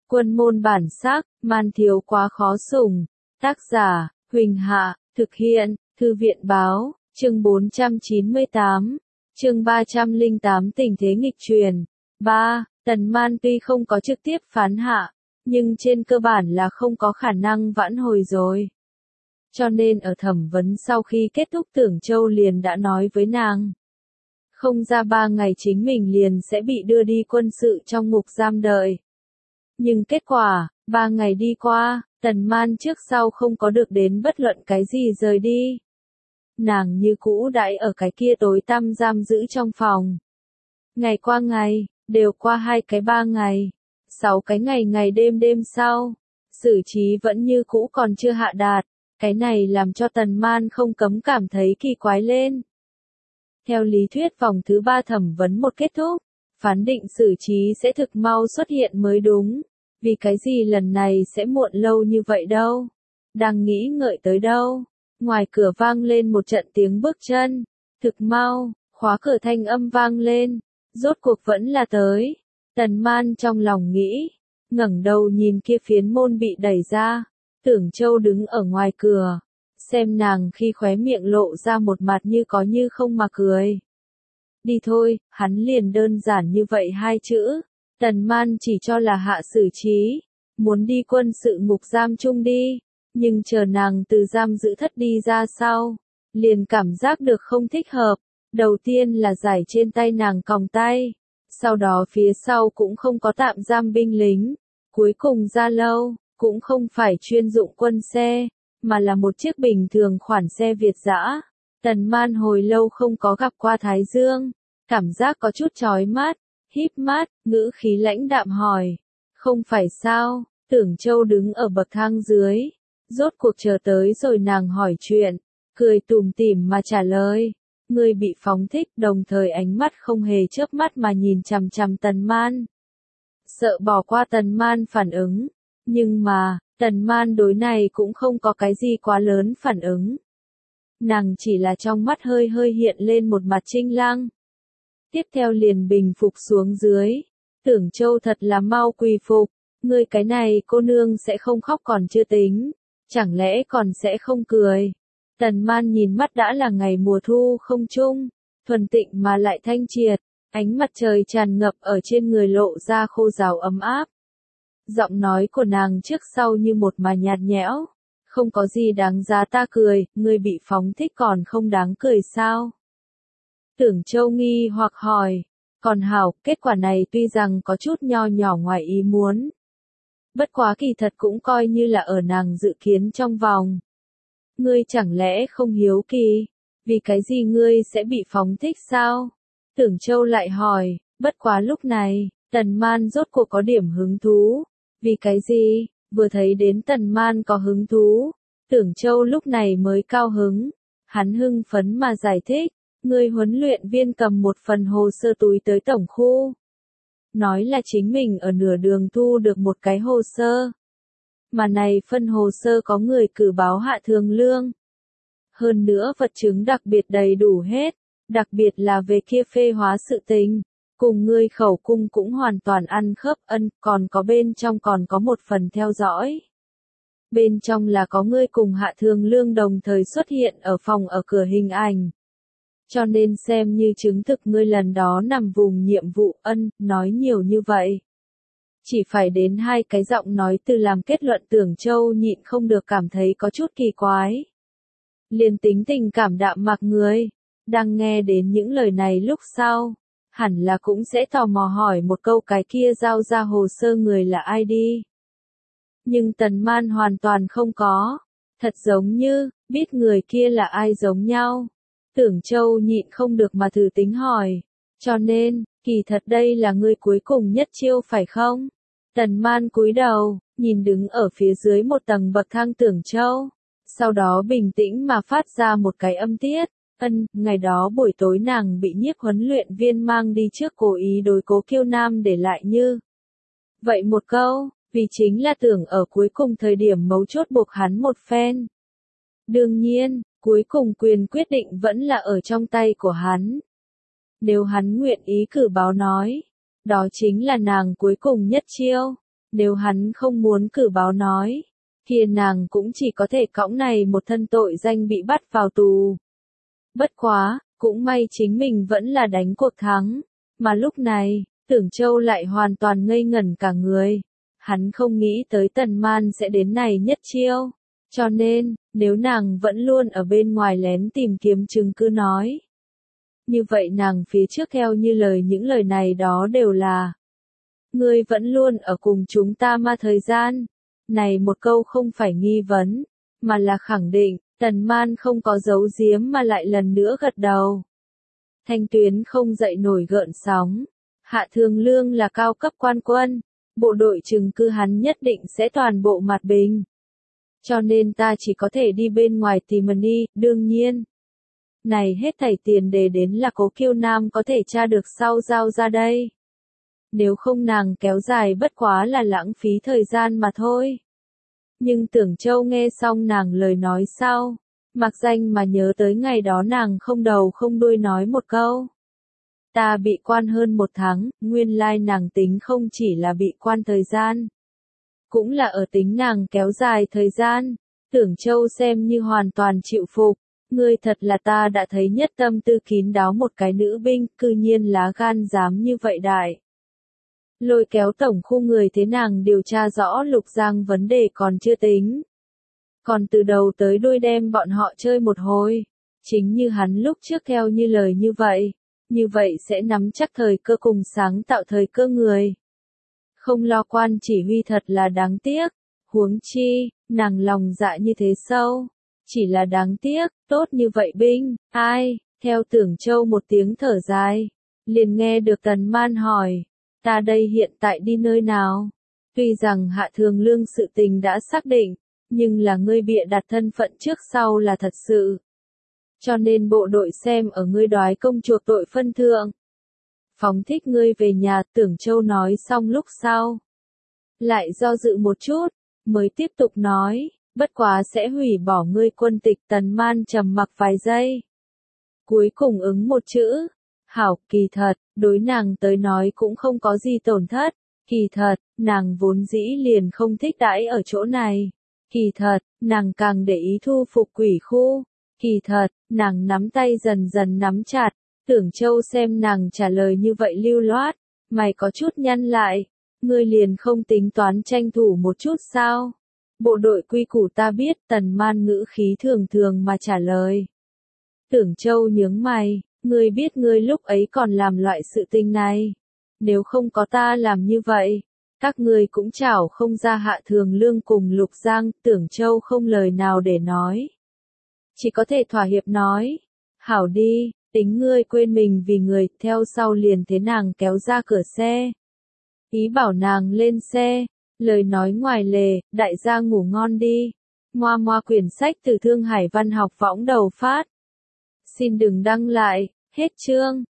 Quân môn bản sắc, man thiếu quá khó sủng. Tác giả, Huỳnh Hạ, thực hiện, Thư viện báo, chương 498, chương 308 tình thế nghịch truyền. 3. Tần Man tuy không có trực tiếp phán hạ, nhưng trên cơ bản là không có khả năng vãn hồi rồi. Cho nên ở thẩm vấn sau khi kết thúc Tưởng Châu liền đã nói với nàng. Không ra 3 ngày chính mình liền sẽ bị đưa đi quân sự trong ngục giam đợi. Nhưng kết quả, 3 ngày đi qua, Tần Man trước sau không có được đến bất luận cái gì rời đi. Nàng như cũ đãi ở cái kia tối tăm giam giữ trong phòng. Ngày qua ngày, đều qua 2 cái 3 ngày, 6 cái ngày ngày đêm đêm sau, xử trí vẫn như cũ còn chưa hạ đạt, cái này làm cho Tần Man không cấm cảm thấy kỳ quái lên. Theo lý thuyết vòng thứ 3 thẩm vấn một kết thúc, phán định xử trí sẽ thực mau xuất hiện mới đúng, vì cái gì lần này sẽ muộn lâu như vậy đâu. Đang nghĩ ngợi tới đâu, ngoài cửa vang lên một trận tiếng bước chân, thực mau, khóa cửa thanh âm vang lên, rốt cuộc vẫn là tới. Tần Man trong lòng nghĩ, ngẩng đầu nhìn kia phiến môn bị đẩy ra, Tưởng Châu đứng ở ngoài cửa, xem nàng khi khóe miệng lộ ra một mặt như có như không mà cười. Đi thôi, hắn liền đơn giản như vậy 2 chữ, Tần Man chỉ cho là hạ xử trí, muốn đi quân sự ngục giam chung đi, nhưng chờ nàng từ giam giữ thất đi ra sau, liền cảm giác được không thích hợp, đầu tiên là giải trên tay nàng còng tay, sau đó phía sau cũng không có tạm giam binh lính, cuối cùng ra lâu, cũng không phải chuyên dụng quân xe, mà là một chiếc bình thường khoản xe Việt dã. Tần Man hồi lâu không có gặp qua Thái Dương, cảm giác có chút chói mắt, híp mắt, ngữ khí lãnh đạm hỏi, không phải sao? Tưởng Châu đứng ở bậc thang dưới, rốt cuộc chờ tới rồi nàng hỏi chuyện, cười tủm tỉm mà trả lời, người bị phóng thích, đồng thời ánh mắt không hề chớp mắt mà nhìn chằm chằm Tần Man. Sợ bỏ qua Tần Man phản ứng, nhưng mà, Tần Man đối này cũng không có cái gì quá lớn phản ứng. Nàng chỉ là trong mắt hơi hơi hiện lên một mặt trinh lăng. Tiếp theo liền bình phục xuống dưới. Tưởng Châu thật là mau quỳ phục, ngươi cái này cô nương sẽ không khóc còn chưa tính, chẳng lẽ còn sẽ không cười. Tần Man nhìn mắt đã là ngày mùa thu không trung, thuần tịnh mà lại thanh triệt, ánh mặt trời tràn ngập ở trên người lộ ra khô ráo ấm áp. Giọng nói của nàng trước sau như một mà nhạt nhẽo, không có gì đáng giá ta cười, ngươi bị phóng thích còn không đáng cười sao? Tưởng Châu nghi hoặc hỏi, còn hảo, kết quả này tuy rằng có chút nho nhỏ ngoài ý muốn. Bất quá kỳ thật cũng coi như là ở nàng dự kiến trong vòng. Ngươi chẳng lẽ không hiếu kỳ, vì cái gì ngươi sẽ bị phóng thích sao? Tưởng Châu lại hỏi, bất quá lúc này, Tần Man rốt cuộc có điểm hứng thú. Vì cái gì? Vừa thấy đến Tần Man có hứng thú, Tưởng Châu lúc này mới cao hứng. Hắn hưng phấn mà giải thích, người huấn luyện viên cầm một phần hồ sơ túi tới tổng khu. Nói là chính mình ở nửa đường thu được một cái hồ sơ. Mà này phân hồ sơ có người cử báo hạ thường lương. Hơn nữa vật chứng đặc biệt đầy đủ hết, đặc biệt là về kia phê hóa sự tình. Cùng ngươi khẩu cung cũng hoàn toàn ăn khớp còn có bên trong còn có một phần theo dõi. Bên trong là có ngươi cùng hạ thường lương đồng thời xuất hiện ở phòng ở cửa hình ảnh. Cho nên xem như chứng thực ngươi lần đó nằm vùng nhiệm vụ nói nhiều như vậy. Chỉ phải đến 2 cái giọng nói từ làm kết luận Tưởng Châu nhịn không được cảm thấy có chút kỳ quái. Liền tính tình cảm đạm mặc người, đang nghe đến những lời này lúc sau. Hẳn là cũng sẽ tò mò hỏi một câu cái kia giao ra hồ sơ người là ai đi. Nhưng Tần Man hoàn toàn không có. Thật giống như, biết người kia là ai giống nhau. Tưởng Châu nhịn không được mà thử tính hỏi. Cho nên, kỳ thật đây là người cuối cùng nhất chiêu phải không? Tần Man cúi đầu, nhìn đứng ở phía dưới một tầng bậc thang Tưởng Châu. Sau đó bình tĩnh mà phát ra một cái âm tiết. Ngày đó buổi tối nàng bị Nhiếp huấn luyện viên mang đi trước cố ý đối Cố Kiêu Nam để lại như. Vậy một câu, vì chính là tưởng ở cuối cùng thời điểm mấu chốt buộc hắn một phen. Đương nhiên, cuối cùng quyền quyết định vẫn là ở trong tay của hắn. Nếu hắn nguyện ý cử báo nói, đó chính là nàng cuối cùng nhất chiêu. Nếu hắn không muốn cử báo nói, kia nàng cũng chỉ có thể cõng này một thân tội danh bị bắt vào tù. Bất quá, cũng may chính mình vẫn là đánh cuộc thắng, mà lúc này, Tưởng Châu lại hoàn toàn ngây ngẩn cả người. Hắn không nghĩ tới Tần Man sẽ đến này nhất chiêu, cho nên, nếu nàng vẫn luôn ở bên ngoài lén tìm kiếm chứng cứ nói. Như vậy nàng phía trước theo như lời những lời này đó đều là: ngươi vẫn luôn ở cùng chúng ta mà thời gian. Này một câu không phải nghi vấn, mà là khẳng định. Tần Man không có giấu giếm mà lại lần nữa gật đầu. Thanh tuyến không dậy nổi gợn sóng. Hạ Thường Lương là cao cấp quan quân, bộ đội chứng cứ hắn nhất định sẽ toàn bộ mặt bình. Cho nên ta chỉ có thể đi bên ngoài tìm đi, đương nhiên. Này hết thảy tiền đề đến là Cố Kiêu Nam có thể tra được sau giao ra đây. Nếu không nàng kéo dài bất quá là lãng phí thời gian mà thôi. Nhưng Tưởng Châu nghe xong nàng lời nói sau, mặc danh mà nhớ tới ngày đó nàng không đầu không đuôi nói một câu. Ta bị quan hơn 1 tháng, nguyên lai nàng tính không chỉ là bị quan thời gian, cũng là ở tính nàng kéo dài thời gian. Tưởng Châu xem như hoàn toàn chịu phục, ngươi thật là ta đã thấy nhất tâm tư kín đáo một cái nữ binh, cư nhiên lá gan dám như vậy đại. Lôi kéo tổng khu người thế nàng điều tra rõ Lục Giang vấn đề còn chưa tính. Còn từ đầu tới đuôi đem bọn họ chơi một hồi. Chính như hắn lúc trước theo như lời như vậy sẽ nắm chắc thời cơ cùng sáng tạo thời cơ người. Không lo quan chỉ huy thật là đáng tiếc, huống chi, nàng lòng dạ như thế sâu. Chỉ là đáng tiếc, tốt như vậy binh, ai, theo Tưởng Châu một tiếng thở dài. Liền nghe được Tần Man hỏi. Ta đây hiện tại đi nơi nào? Tuy rằng Hạ Thường Lương sự tình đã xác định, nhưng là ngươi bịa đặt thân phận trước sau là thật sự. Cho nên bộ đội xem ở ngươi đoái công chuộc tội phân thượng. Phóng thích ngươi về nhà, Tưởng Châu nói xong lúc sau. Lại do dự một chút, mới tiếp tục nói, bất quá sẽ hủy bỏ ngươi quân tịch. Tần Man trầm mặc vài giây. Cuối cùng ứng một chữ. Hảo, kỳ thật, đối nàng tới nói cũng không có gì tổn thất. Kỳ thật, nàng vốn dĩ liền không thích đãi ở chỗ này. Kỳ thật, nàng càng để ý thu phục quỷ khu. Kỳ thật, nàng nắm tay dần dần nắm chặt. Tưởng Châu xem nàng trả lời như vậy lưu loát, mày có chút nhăn lại. Ngươi liền không tính toán tranh thủ một chút sao? Bộ đội quy củ ta biết. Tần Man ngữ khí thường thường mà trả lời. Tưởng Châu nhướng mày. Ngươi biết ngươi lúc ấy còn làm loại sự tình này. Nếu không có ta làm như vậy, các ngươi cũng chảo không ra Hạ Thường Lương cùng Lục Giang. Tưởng Châu không lời nào để nói. Chỉ có thể thỏa hiệp nói. Hảo đi, tính ngươi quên mình vì người. Theo sau liền thế nàng kéo ra cửa xe. Ý bảo nàng lên xe. Lời nói ngoài lề, đại gia ngủ ngon đi. Moa moa quyển sách từ Thương Hải Văn học võng đầu phát. Xin đừng đăng lại, hết chương.